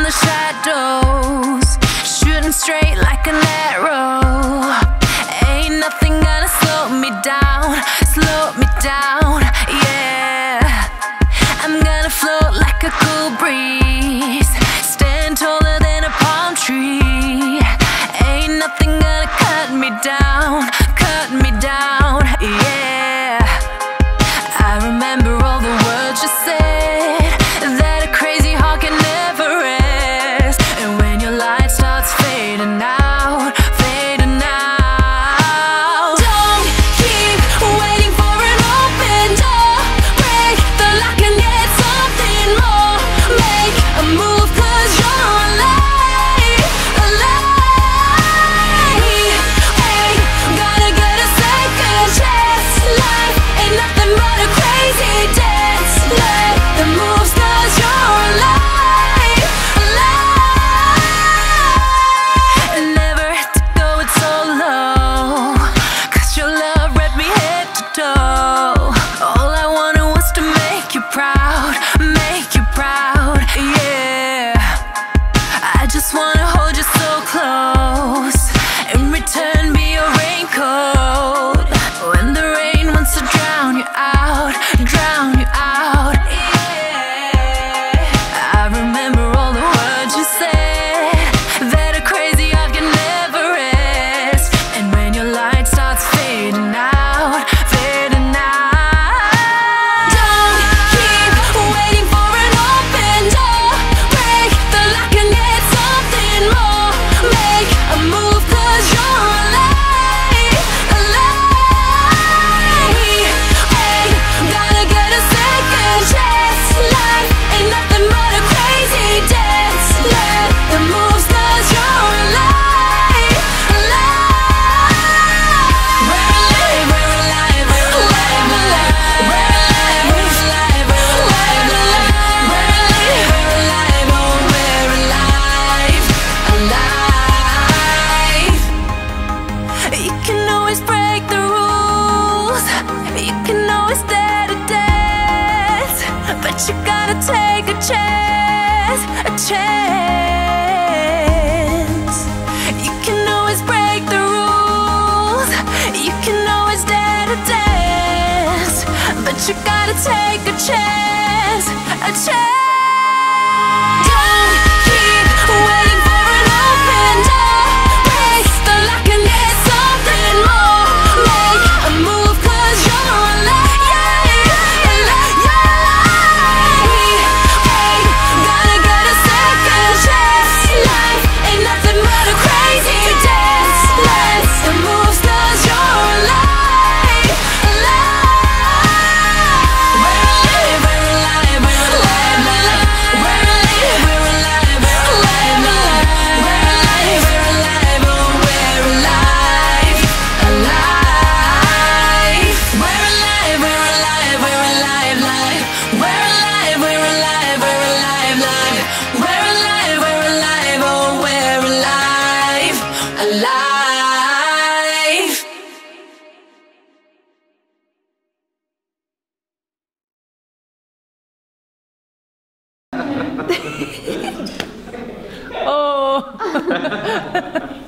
the shadows, shooting straight like an arrow. Ain't nothing gonna slow me down, yeah. I'm gonna float like a cool breeze, stand taller than a palm tree. Ain't nothing gonna cut me down, yeah. I remember all the words you said, that a crazy heart can never rest. And when your light starts fading out, don't keep waiting for an open door. Break the lock and get something more. Make a move 'cause you're alive. Ain't gonna get a second chance. Life ain't nothing but a crazy dance. Let the moves 'cause you're alive. Never had to go it solo, 'cause your love read me head to toe. All I wanted was to make you proud, yeah. I just wanna hold you so close, in return be your raincoat. When the rain wants to drown you out, yeah. I remember all the words you said, that a crazy heart can never rest. And when your light starts fading out, don't keep waiting for an open door. Break the lock and get something more. Make a move 'cause you're alive. Ain't gonna get a second chance. Life ain't nothing but a crazy dance. Let the moves 'cause you're alive. We're alive, we're alive, we're alive, we're alive, we're alive, we're alive, oh we're alive, You can always break the rules, you can always dare to dance, but you gotta take a chance, You can always break the rules, you can always dare to dance, but you gotta take a chance, Don't keep waiting for an open door. Break the lock and get something more. Make a move 'cause you're alive. Ain't gonna get a second chance. Life ain't nothing but a crazy dance. Let the moves 'cause you're alive. We're alive, we're alive, we're alive, we're alive, we're alive, we're alive, we're alive, we're alive, oh we're alive, We're alive, we're alive, we're alive, We're alive, we're alive, we're alive, We're alive, we're alive, oh we're alive, Oh.